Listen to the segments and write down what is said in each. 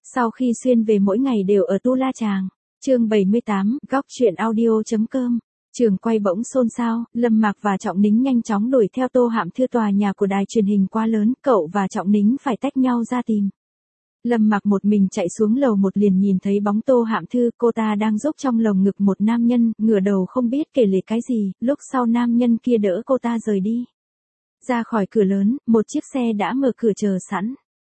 Sau khi xuyên về mỗi ngày đều ở Tu La Chàng. Chương 78, góc truyện audio.com. Trường quay bỗng xôn xao, Lâm Mạc và Trọng Nính nhanh chóng đuổi theo Tô Hạm Thư. Tòa nhà của đài truyền hình quá lớn, cậu và Trọng Nính phải tách nhau ra tìm. Lâm Mạc một mình chạy xuống lầu một liền nhìn thấy bóng Tô Hạm Thư, cô ta đang dốc trong lồng ngực một nam nhân, ngửa đầu không biết kể lể cái gì, lúc sau nam nhân kia đỡ cô ta rời đi. Ra khỏi cửa lớn, một chiếc xe đã mở cửa chờ sẵn.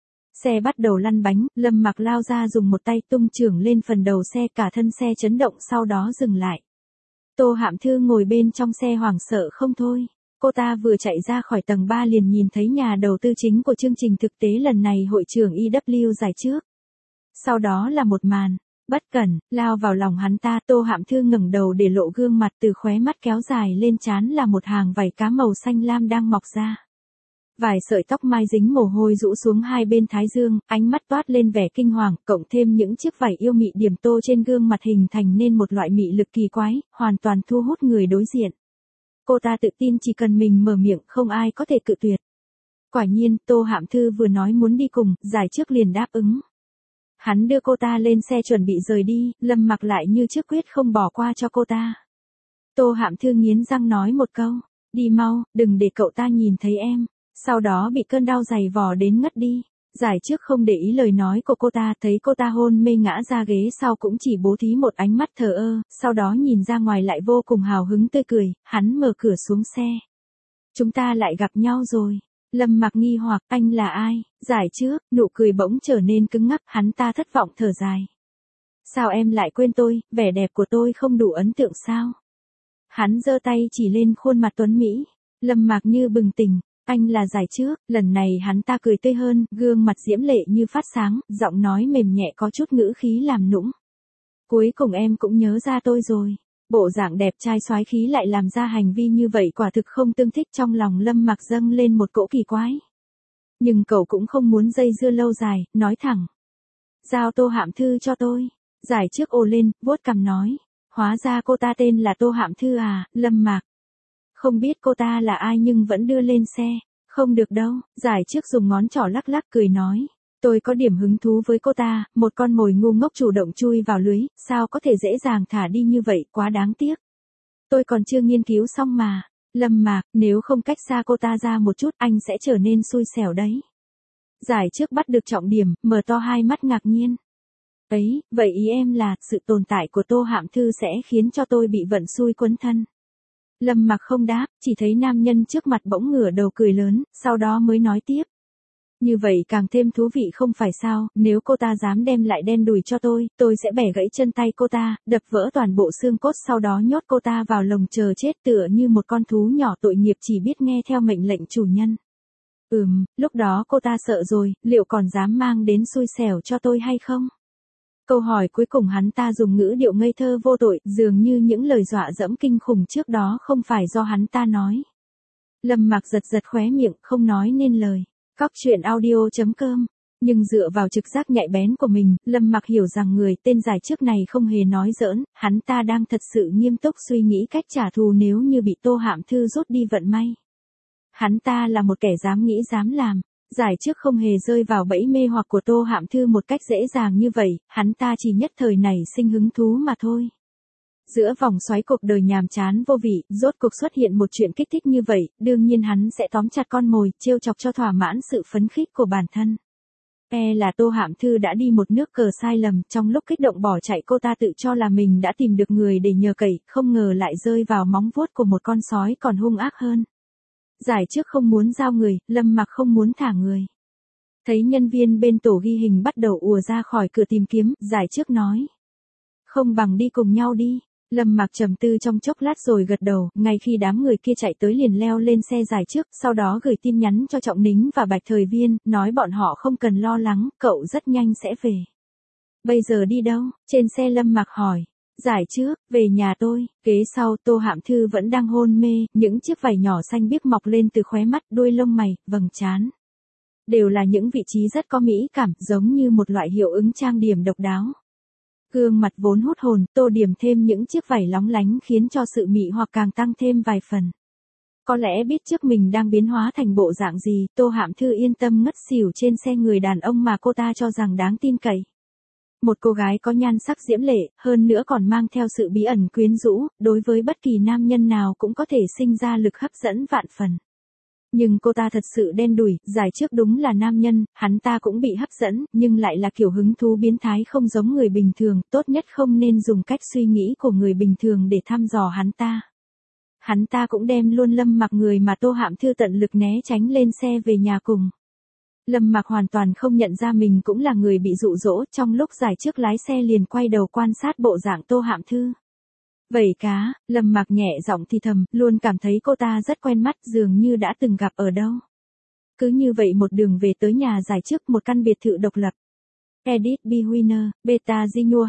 Xe bắt đầu lăn bánh, Lâm Mạc lao ra dùng một tay tung chưởng lên phần đầu xe, cả thân xe chấn động sau đó dừng lại. Tô Hạm Thư ngồi bên trong xe hoảng sợ không thôi. Cô ta vừa chạy ra khỏi tầng 3 liền nhìn thấy nhà đầu tư chính của chương trình thực tế lần này, hội trưởng IW giải trước. Sau đó là một màn bất cẩn lao vào lòng hắn ta. Tô Hạm Thư ngẩng đầu để lộ gương mặt, từ khóe mắt kéo dài lên trán là một hàng vảy cá màu xanh lam đang mọc ra. Vài sợi tóc mai dính mồ hôi rũ xuống hai bên thái dương, ánh mắt toát lên vẻ kinh hoàng, cộng thêm những chiếc vảy yêu mị điểm tô trên gương mặt hình thành nên một loại mị lực kỳ quái, hoàn toàn thu hút người đối diện. Cô ta tự tin chỉ cần mình mở miệng không ai có thể cự tuyệt. Quả nhiên, Tô Hạm Thư vừa nói muốn đi cùng, giải trước liền đáp ứng. Hắn đưa cô ta lên xe chuẩn bị rời đi, Lâm Mạc lại như trước quyết không bỏ qua cho cô ta. Tô Hạm Thư nghiến răng nói một câu, đi mau, đừng để cậu ta nhìn thấy em. Sau đó bị cơn đau dày vò đến ngất đi. Giải trước không để ý lời nói của cô ta, thấy cô ta hôn mê ngã ra ghế sau cũng chỉ bố thí một ánh mắt thờ ơ, sau đó nhìn ra ngoài lại vô cùng hào hứng tươi cười, hắn mở cửa xuống xe. Chúng ta lại gặp nhau rồi. Lâm Mạc nghi hoặc, anh là ai? Giải trước, nụ cười bỗng trở nên cứng ngắc, hắn ta thất vọng thở dài. Sao em lại quên tôi, vẻ đẹp của tôi không đủ ấn tượng sao? Hắn giơ tay chỉ lên khuôn mặt tuấn Mỹ. Lâm Mạc như bừng tỉnh. Anh là giải trước, lần này hắn ta cười tươi hơn, gương mặt diễm lệ như phát sáng, giọng nói mềm nhẹ có chút ngữ khí làm nũng. Cuối cùng em cũng nhớ ra tôi rồi. Bộ dạng đẹp trai soái khí lại làm ra hành vi như vậy quả thực không tương thích. Trong lòng Lâm Mạc dâng lên một cỗ kỳ quái. Nhưng cậu cũng không muốn dây dưa lâu dài, nói thẳng. Giao Tô Hạm Thư cho tôi. Giải trước ồ lên, vuốt cằm nói. Hóa ra cô ta tên là Tô Hạm Thư à, Lâm Mạc. Không biết cô ta là ai nhưng vẫn đưa lên xe. Không được đâu, giải trước dùng ngón trỏ lắc lắc cười nói. Tôi có điểm hứng thú với cô ta, một con mồi ngu ngốc chủ động chui vào lưới, sao có thể dễ dàng thả đi như vậy, quá đáng tiếc. Tôi còn chưa nghiên cứu xong mà. Lâm Mạc, nếu không cách xa cô ta ra một chút anh sẽ trở nên xui xẻo đấy. Giải trước bắt được trọng điểm, mở to hai mắt ngạc nhiên. Ấy, vậy ý em là, sự tồn tại của Tô Hạm Thư sẽ khiến cho tôi bị vận xui quấn thân. Lâm Mạc không đáp, chỉ thấy nam nhân trước mặt bỗng ngửa đầu cười lớn, sau đó mới nói tiếp. Như vậy càng thêm thú vị không phải sao, nếu cô ta dám đem lại đen đùi cho tôi sẽ bẻ gãy chân tay cô ta, đập vỡ toàn bộ xương cốt sau đó nhốt cô ta vào lồng chờ chết tựa như một con thú nhỏ tội nghiệp chỉ biết nghe theo mệnh lệnh chủ nhân. Lúc đó cô ta sợ rồi, liệu còn dám mang đến xui xẻo cho tôi hay không? Câu hỏi cuối cùng hắn ta dùng ngữ điệu ngây thơ vô tội, dường như những lời dọa dẫm kinh khủng trước đó không phải do hắn ta nói. Lâm Mạc giật giật khóe miệng, không nói nên lời. Góc truyện audio.com. Nhưng dựa vào trực giác nhạy bén của mình, Lâm Mạc hiểu rằng người tên giải trước này không hề nói giỡn, hắn ta đang thật sự nghiêm túc suy nghĩ cách trả thù nếu như bị Tô Hạm Thư rút đi vận may. Hắn ta là một kẻ dám nghĩ dám làm. Giải trước không hề rơi vào bẫy mê hoặc của Tô Hạm Thư một cách dễ dàng như vậy, hắn ta chỉ nhất thời nảy sinh hứng thú mà thôi. Giữa vòng xoáy cuộc đời nhàm chán vô vị, rốt cuộc xuất hiện một chuyện kích thích như vậy, đương nhiên hắn sẽ tóm chặt con mồi, trêu chọc cho thỏa mãn sự phấn khích của bản thân. Là Tô Hạm Thư đã đi một nước cờ sai lầm, trong lúc kích động bỏ chạy cô ta tự cho là mình đã tìm được người để nhờ cậy, không ngờ lại rơi vào móng vuốt của một con sói còn hung ác hơn. Giải trước không muốn giao người, Lâm Mạc không muốn thả người. Thấy nhân viên bên tổ ghi hình bắt đầu ùa ra khỏi cửa tìm kiếm, giải trước nói. Không bằng đi cùng nhau đi. Lâm Mạc trầm tư trong chốc lát rồi gật đầu, ngay khi đám người kia chạy tới liền leo lên xe giải trước, sau đó gửi tin nhắn cho Trọng Nính và Bạch Thời Viên, nói bọn họ không cần lo lắng, cậu rất nhanh sẽ về. Bây giờ đi đâu? Trên xe Lâm Mạc hỏi. Giải trước, về nhà tôi. Kế sau Tô Hạm Thư vẫn đang hôn mê, những chiếc vảy nhỏ xanh biếc mọc lên từ khóe mắt, đuôi lông mày, vầng trán. Đều là những vị trí rất có mỹ cảm, giống như một loại hiệu ứng trang điểm độc đáo. Gương mặt vốn hút hồn, tô điểm thêm những chiếc vảy lóng lánh khiến cho sự mị hoặc càng tăng thêm vài phần. Có lẽ biết trước mình đang biến hóa thành bộ dạng gì, Tô Hạm Thư yên tâm ngất xỉu trên xe người đàn ông mà cô ta cho rằng đáng tin cậy. một cô gái có nhan sắc diễm lệ, hơn nữa còn mang theo sự bí ẩn quyến rũ, đối với bất kỳ nam nhân nào cũng có thể sinh ra lực hấp dẫn vạn phần. Nhưng cô ta thật sự đen đủi, giải trước đúng là nam nhân, hắn ta cũng bị hấp dẫn, nhưng lại là kiểu hứng thú biến thái không giống người bình thường, tốt nhất không nên dùng cách suy nghĩ của người bình thường để thăm dò hắn ta. Hắn ta cũng đem luôn Lâm Mặc người mà Tô Hạm Thư tận lực né tránh lên xe về nhà cùng. Lâm Mặc hoàn toàn không nhận ra mình cũng là người bị dụ dỗ, trong lúc giải trước lái xe liền quay đầu quan sát bộ dạng Tô Hạm Thư. Vẩy cá, Lâm Mặc nhẹ giọng thì thầm, luôn cảm thấy cô ta rất quen mắt, dường như đã từng gặp ở đâu. Cứ như vậy một đường về tới nhà giải trước, một căn biệt thự độc lập. Edith B. Winner, Beta Zinua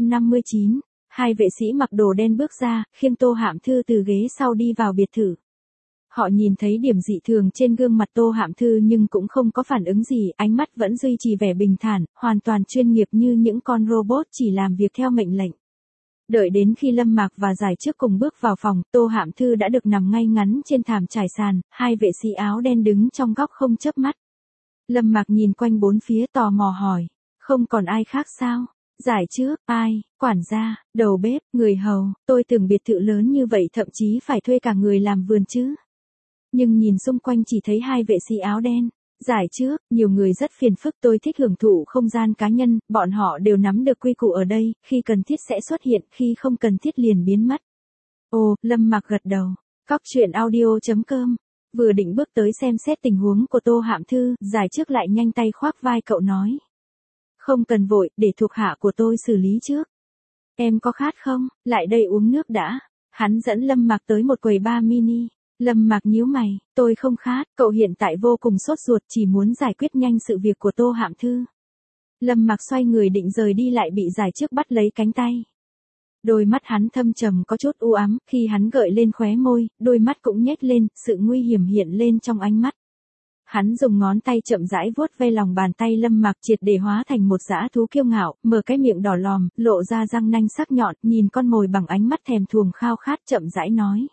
259, hai vệ sĩ mặc đồ đen bước ra, khiêng Tô Hạm Thư từ ghế sau đi vào biệt thự. Họ nhìn thấy điểm dị thường trên gương mặt Tô Hạm Thư nhưng cũng không có phản ứng gì, ánh mắt vẫn duy trì vẻ bình thản, hoàn toàn chuyên nghiệp như những con robot chỉ làm việc theo mệnh lệnh. Đợi đến khi Lâm Mặc và giải trước cùng bước vào phòng, Tô Hạm Thư đã được nằm ngay ngắn trên thảm trải sàn, hai vệ sĩ áo đen đứng trong góc không chớp mắt. Lâm Mặc nhìn quanh bốn phía tò mò hỏi, không còn ai khác sao? Giải trước, ai, quản gia, đầu bếp, người hầu, tôi tưởng biệt thự lớn như vậy thậm chí phải thuê cả người làm vườn chứ. Nhưng nhìn xung quanh chỉ thấy hai vệ sĩ áo đen. Giải trước, nhiều người rất phiền phức, tôi thích hưởng thụ không gian cá nhân, bọn họ đều nắm được quy củ ở đây, khi cần thiết sẽ xuất hiện, khi không cần thiết liền biến mất. Ồ, Lâm Mặc gật đầu. Cóc truyện audio.com. Vừa định bước tới xem xét tình huống của Tô Hạm Thư, giải trước lại nhanh tay khoác vai cậu nói. Không cần vội, để thuộc hạ của tôi xử lý trước. Em có khát không? Lại đây uống nước đã. Hắn dẫn Lâm Mặc tới một quầy bar mini. Lâm Mặc nhíu mày, tôi không khát, cậu hiện tại vô cùng sốt ruột chỉ muốn giải quyết nhanh sự việc của Tô Hạm Thư. Lâm Mặc xoay người định rời đi lại bị giải trước bắt lấy cánh tay. Đôi mắt hắn thâm trầm có chút u ám, khi hắn gợi lên khóe môi, đôi mắt cũng nhếch lên, sự nguy hiểm hiện lên trong ánh mắt. Hắn dùng ngón tay chậm rãi vuốt ve lòng bàn tay Lâm Mặc triệt để hóa thành một dã thú kiêu ngạo, mở cái miệng đỏ lòm, lộ ra răng nanh sắc nhọn, nhìn con mồi bằng ánh mắt thèm thuồng khao khát chậm rãi nói.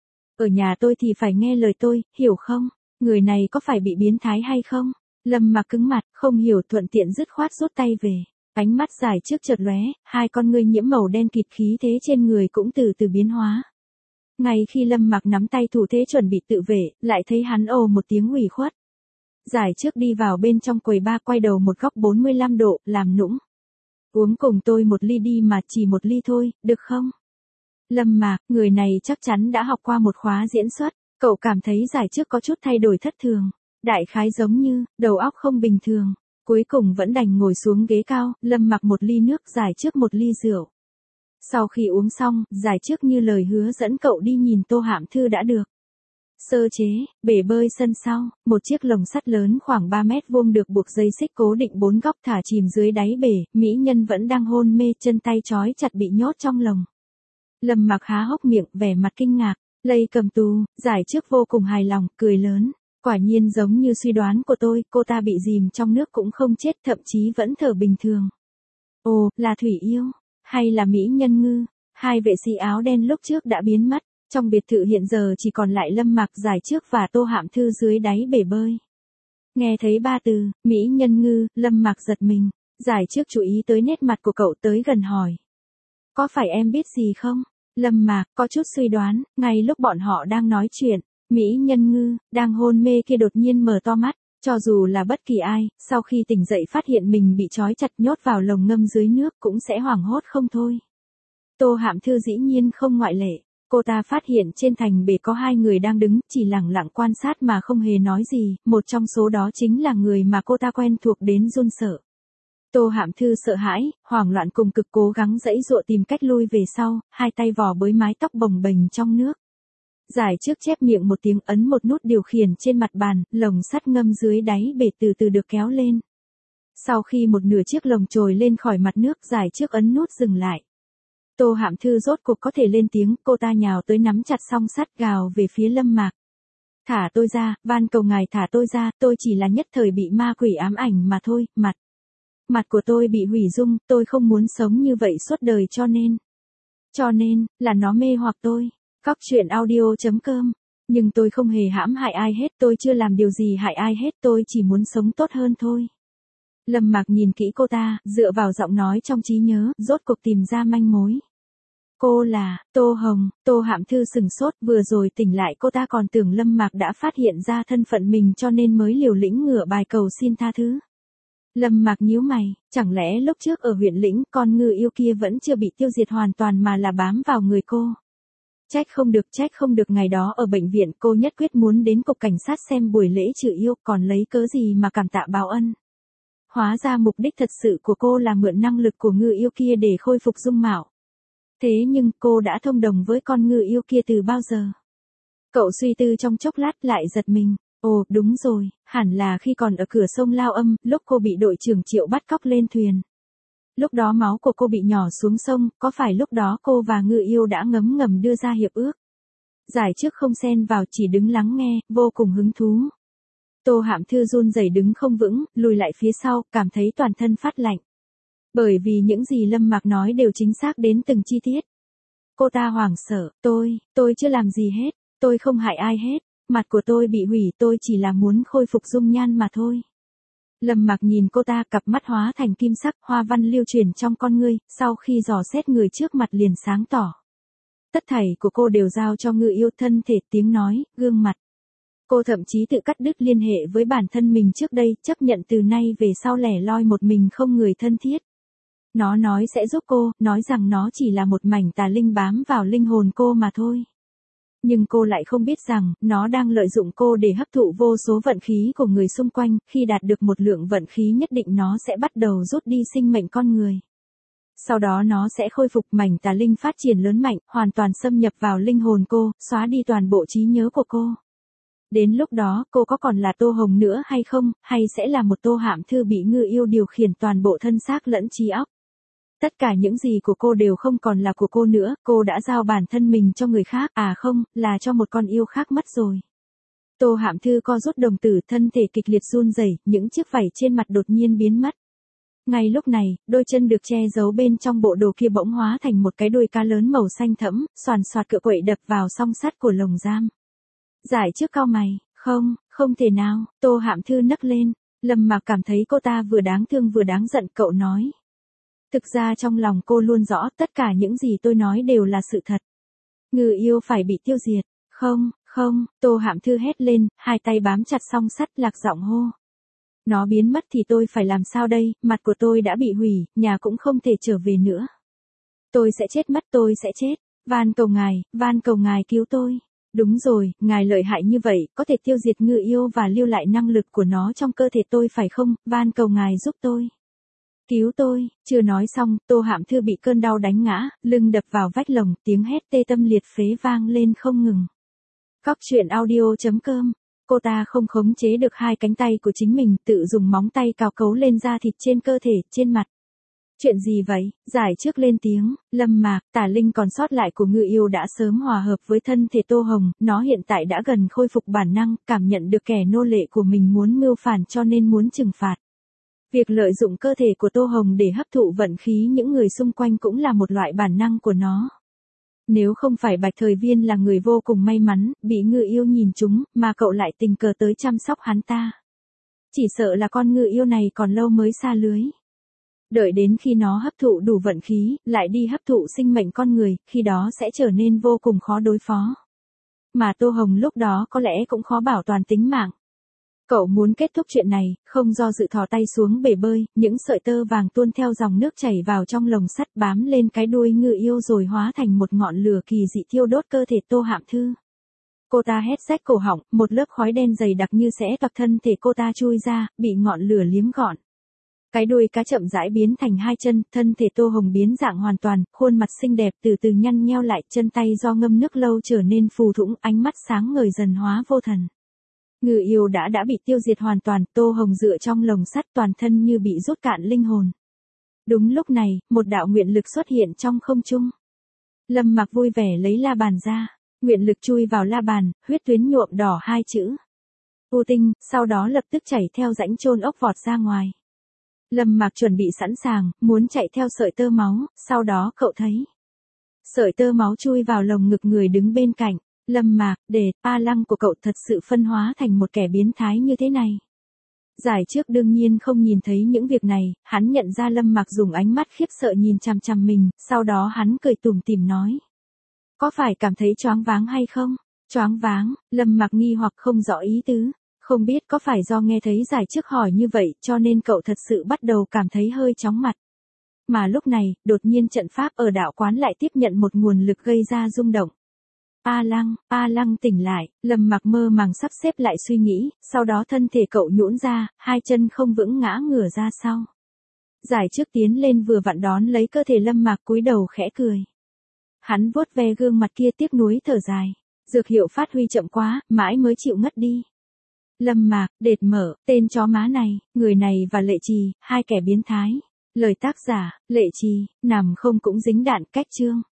Ở nhà tôi thì phải nghe lời tôi, hiểu không? Người này có phải bị biến thái hay không? Lâm Mặc cứng mặt, không hiểu thuận tiện dứt khoát rút tay về. Ánh mắt giải trước chợt lóe, hai con ngươi nhiễm màu đen kịt khí thế trên người cũng từ từ biến hóa. Ngay khi Lâm Mặc nắm tay thủ thế chuẩn bị tự vệ, lại thấy hắn ồ một tiếng ủy khuất. Giải trước đi vào bên trong quầy bar quay đầu một góc 45 độ, làm nũng. Uống cùng tôi một ly đi mà chỉ một ly thôi, được không? Lâm Mặc, người này chắc chắn đã học qua một khóa diễn xuất, cậu cảm thấy giải trước có chút thay đổi thất thường. Đại khái giống như, đầu óc không bình thường. Cuối cùng vẫn đành ngồi xuống ghế cao, Lâm Mặc một ly nước, giải trước một ly rượu. Sau khi uống xong, giải trước như lời hứa dẫn cậu đi nhìn Tô Hạm Thư đã được. Sơ chế, bể bơi sân sau, một chiếc lồng sắt lớn khoảng 3 mét vuông được buộc dây xích cố định bốn góc thả chìm dưới đáy bể, mỹ nhân vẫn đang hôn mê, chân tay trói chặt bị nhốt trong lồng. Lâm Mặc há hốc miệng, vẻ mặt kinh ngạc, lây cầm tù, giải trước vô cùng hài lòng, cười lớn. Quả nhiên giống như suy đoán của tôi, cô ta bị dìm trong nước cũng không chết, thậm chí vẫn thở bình thường. Ồ, là thủy yêu, hay là mỹ nhân ngư? Hai vệ sĩ áo đen lúc trước đã biến mất, trong biệt thự hiện giờ chỉ còn lại Lâm Mặc, giải trước và Tô Hạm Thư dưới đáy bể bơi. Nghe thấy ba từ, mỹ nhân ngư, Lâm Mặc giật mình, giải trước chú ý tới nét mặt của cậu tới gần hỏi. Có phải em biết gì không? Lâm Mặc có chút suy đoán, ngay lúc bọn họ đang nói chuyện, mỹ nhân ngư, đang hôn mê kia đột nhiên mở to mắt, cho dù là bất kỳ ai, sau khi tỉnh dậy phát hiện mình bị trói chặt nhốt vào lồng ngâm dưới nước cũng sẽ hoảng hốt không thôi. Tô Hạm Thư dĩ nhiên không ngoại lệ, cô ta phát hiện trên thành bể có hai người đang đứng, chỉ lẳng lặng quan sát mà không hề nói gì, một trong số đó chính là người mà cô ta quen thuộc đến run sợ. Tô Hạm Thư sợ hãi, hoảng loạn cùng cực cố gắng giãy giụa tìm cách lui về sau, hai tay vò bới mái tóc bồng bềnh trong nước. Giải trước chép miệng một tiếng ấn một nút điều khiển trên mặt bàn, lồng sắt ngâm dưới đáy bể từ từ được kéo lên. Sau khi một nửa chiếc lồng trồi lên khỏi mặt nước, giải trước ấn nút dừng lại. Tô Hạm Thư rốt cuộc có thể lên tiếng, cô ta nhào tới nắm chặt song sắt gào về phía Lâm Mặc. Thả tôi ra, van cầu ngài thả tôi ra, tôi chỉ là nhất thời bị ma quỷ ám ảnh mà thôi, Mặt của tôi bị hủy dung, tôi không muốn sống như vậy suốt đời cho nên, là nó mê hoặc tôi. Cóc truyện audio.com. Nhưng tôi không hề hãm hại ai hết, tôi chưa làm điều gì hại ai hết, tôi chỉ muốn sống tốt hơn thôi. Lâm Mạc nhìn kỹ cô ta, dựa vào giọng nói trong trí nhớ, rốt cuộc tìm ra manh mối. Cô là, Tô Hồng, Tô Hạm Thư sừng sốt, vừa rồi tỉnh lại cô ta còn tưởng Lâm Mạc đã phát hiện ra thân phận mình cho nên mới liều lĩnh ngửa bài cầu xin tha thứ. Lâm Mạc nhíu mày, chẳng lẽ lúc trước ở huyện lĩnh con ngư yêu kia vẫn chưa bị tiêu diệt hoàn toàn mà là bám vào người cô. Trách không được ngày đó ở bệnh viện cô nhất quyết muốn đến cục cảnh sát xem buổi lễ trừ yêu còn lấy cớ gì mà cảm tạ báo ân. Hóa ra mục đích thật sự của cô là mượn năng lực của ngư yêu kia để khôi phục dung mạo. Thế nhưng cô đã thông đồng với con ngư yêu kia từ bao giờ? Cậu suy tư trong chốc lát lại giật mình. Ồ, đúng rồi, hẳn là khi còn ở cửa sông Lao Âm, lúc cô bị đội trưởng Triệu bắt cóc lên thuyền. Lúc đó máu của cô bị nhỏ xuống sông, có phải lúc đó cô và ngư yêu đã ngấm ngầm đưa ra hiệp ước? Giải trước không xen vào chỉ đứng lắng nghe, vô cùng hứng thú. Tô Hạm Thư run rẩy đứng không vững, lùi lại phía sau, cảm thấy toàn thân phát lạnh. Bởi vì những gì Lâm Mạc nói đều chính xác đến từng chi tiết. Cô ta hoảng sợ, tôi chưa làm gì hết, tôi không hại ai hết, mặt của tôi bị hủy, tôi chỉ là muốn khôi phục dung nhan mà thôi. Lâm Mạc nhìn cô ta, cặp mắt hóa thành kim sắc, hoa văn lưu truyền trong con ngươi, sau khi dò xét người trước mặt liền sáng tỏ. Tất thảy của cô đều giao cho ngư yêu, thân thể, tiếng nói, gương mặt. Cô thậm chí tự cắt đứt liên hệ với bản thân mình trước đây, chấp nhận từ nay về sau lẻ loi một mình không người thân thiết. Nó nói sẽ giúp cô, nói rằng nó chỉ là một mảnh tà linh bám vào linh hồn cô mà thôi. Nhưng cô lại không biết rằng, nó đang lợi dụng cô để hấp thụ vô số vận khí của người xung quanh, khi đạt được một lượng vận khí nhất định nó sẽ bắt đầu rút đi sinh mệnh con người. Sau đó nó sẽ khôi phục, mảnh tà linh phát triển lớn mạnh, hoàn toàn xâm nhập vào linh hồn cô, xóa đi toàn bộ trí nhớ của cô. Đến lúc đó, cô có còn là Tô Hồng nữa hay không, hay sẽ là một Tô Hạm Thư bị ngư yêu điều khiển toàn bộ thân xác lẫn trí óc. Tất cả những gì của cô đều không còn là của cô nữa, cô đã giao bản thân mình cho người khác, à không, là cho một con yêu khác mất rồi. Tô Hạm Thư co rút đồng tử, thân thể kịch liệt run rẩy, những chiếc vảy trên mặt đột nhiên biến mất. Ngay lúc này, đôi chân được che giấu bên trong bộ đồ kia bỗng hóa thành một cái đuôi cá lớn màu xanh thẫm, xoàn xoạt cựa quậy đập vào song sắt của lồng giam. Giải trước cau mày, không thể nào, Tô Hạm Thư nấc lên. Lâm Mạc cảm thấy cô ta vừa đáng thương vừa đáng giận, cậu nói. Thực ra trong lòng cô luôn rõ, tất cả những gì tôi nói đều là sự thật. Ngư yêu phải bị tiêu diệt. Không, Tô Hạm Thư hét lên, hai tay bám chặt song sắt, lạc giọng hô. Nó biến mất thì tôi phải làm sao đây, mặt của tôi đã bị hủy, nhà cũng không thể trở về nữa. Tôi sẽ chết mất, tôi sẽ chết. Van cầu ngài cứu tôi. Đúng rồi, ngài lợi hại như vậy, có thể tiêu diệt ngư yêu và lưu lại năng lực của nó trong cơ thể tôi phải không, van cầu ngài giúp tôi. Cứu tôi, chưa nói xong, Tô Hạm Thư bị cơn đau đánh ngã, lưng đập vào vách lồng, tiếng hét tê tâm liệt phế vang lên không ngừng. Góc truyện audio.com. Cô ta không khống chế được hai cánh tay của chính mình, tự dùng móng tay cào cấu lên da thịt trên cơ thể, trên mặt. Chuyện gì vậy? Giải trước lên tiếng, Lâm Mạc, tà linh còn sót lại của ngư yêu đã sớm hòa hợp với thân thể Tô Hồng, nó hiện tại đã gần khôi phục bản năng, cảm nhận được kẻ nô lệ của mình muốn mưu phản cho nên muốn trừng phạt. Việc lợi dụng cơ thể của Tô Hồng để hấp thụ vận khí những người xung quanh cũng là một loại bản năng của nó. Nếu không phải Bạch Thời Viên là người vô cùng may mắn, bị ngư yêu nhìn trúng, mà cậu lại tình cờ tới chăm sóc hắn ta. Chỉ sợ là con ngư yêu này còn lâu mới xa lưới. Đợi đến khi nó hấp thụ đủ vận khí, lại đi hấp thụ sinh mệnh con người, khi đó sẽ trở nên vô cùng khó đối phó. Mà Tô Hồng lúc đó có lẽ cũng khó bảo toàn tính mạng. Cậu muốn kết thúc chuyện này, không do dự thò tay xuống bể bơi, những sợi tơ vàng tuôn theo dòng nước chảy vào trong lồng sắt bám lên cái đuôi ngư yêu rồi hóa thành một ngọn lửa kỳ dị thiêu đốt cơ thể Tô Hạm Thư. Cô ta hét rách cổ họng, một lớp khói đen dày đặc như sẽ toạc thân thể cô ta chui ra, bị ngọn lửa liếm gọn. Cái đuôi cá chậm rãi biến thành hai chân, thân thể Tô Hồng biến dạng hoàn toàn, khuôn mặt xinh đẹp từ từ nhăn nheo lại, chân tay do ngâm nước lâu trở nên phù thủng, ánh mắt sáng ngời dần hóa vô thần. Ngư yêu đã bị tiêu diệt hoàn toàn, Tô Hồng dựa trong lồng sắt toàn thân như bị rút cạn linh hồn. Đúng lúc này, một đạo nguyện lực xuất hiện trong không trung. Lâm Mạc vui vẻ lấy la bàn ra, nguyện lực chui vào la bàn, huyết tuyến nhuộm đỏ hai chữ U Tinh, sau đó lập tức chảy theo rãnh chôn ốc vọt ra ngoài. Lâm Mạc chuẩn bị sẵn sàng, muốn chạy theo sợi tơ máu, sau đó cậu thấy sợi tơ máu chui vào lồng ngực người đứng bên cạnh. Lâm Mạc, A Lăng của cậu thật sự phân hóa thành một kẻ biến thái như thế này. Giải trước đương nhiên không nhìn thấy những việc này, hắn nhận ra Lâm Mạc dùng ánh mắt khiếp sợ nhìn chằm chằm mình, sau đó hắn cười tủm tỉm nói. Có phải cảm thấy choáng váng hay không? Choáng váng, Lâm Mạc nghi hoặc không rõ ý tứ. Không biết có phải do nghe thấy giải trước hỏi như vậy cho nên cậu thật sự bắt đầu cảm thấy hơi chóng mặt. Mà lúc này, đột nhiên trận pháp ở đạo quán lại tiếp nhận một nguồn lực gây ra rung động. A Lăng tỉnh lại, Lâm Mạc mơ màng sắp xếp lại suy nghĩ, sau đó thân thể cậu nhũn ra, hai chân không vững ngã ngửa ra sau. Giải trước tiến lên vừa vặn đón lấy cơ thể Lâm Mạc cúi đầu khẽ cười. Hắn vuốt ve gương mặt kia tiếc nuối thở dài. Dược hiệu phát huy chậm quá, mãi mới chịu ngất đi. Lâm Mạc, đệt mở, tên chó má này, người này và Lệ Trì, hai kẻ biến thái. Lời tác giả, Lệ Trì, nằm không cũng dính đạn cách chương.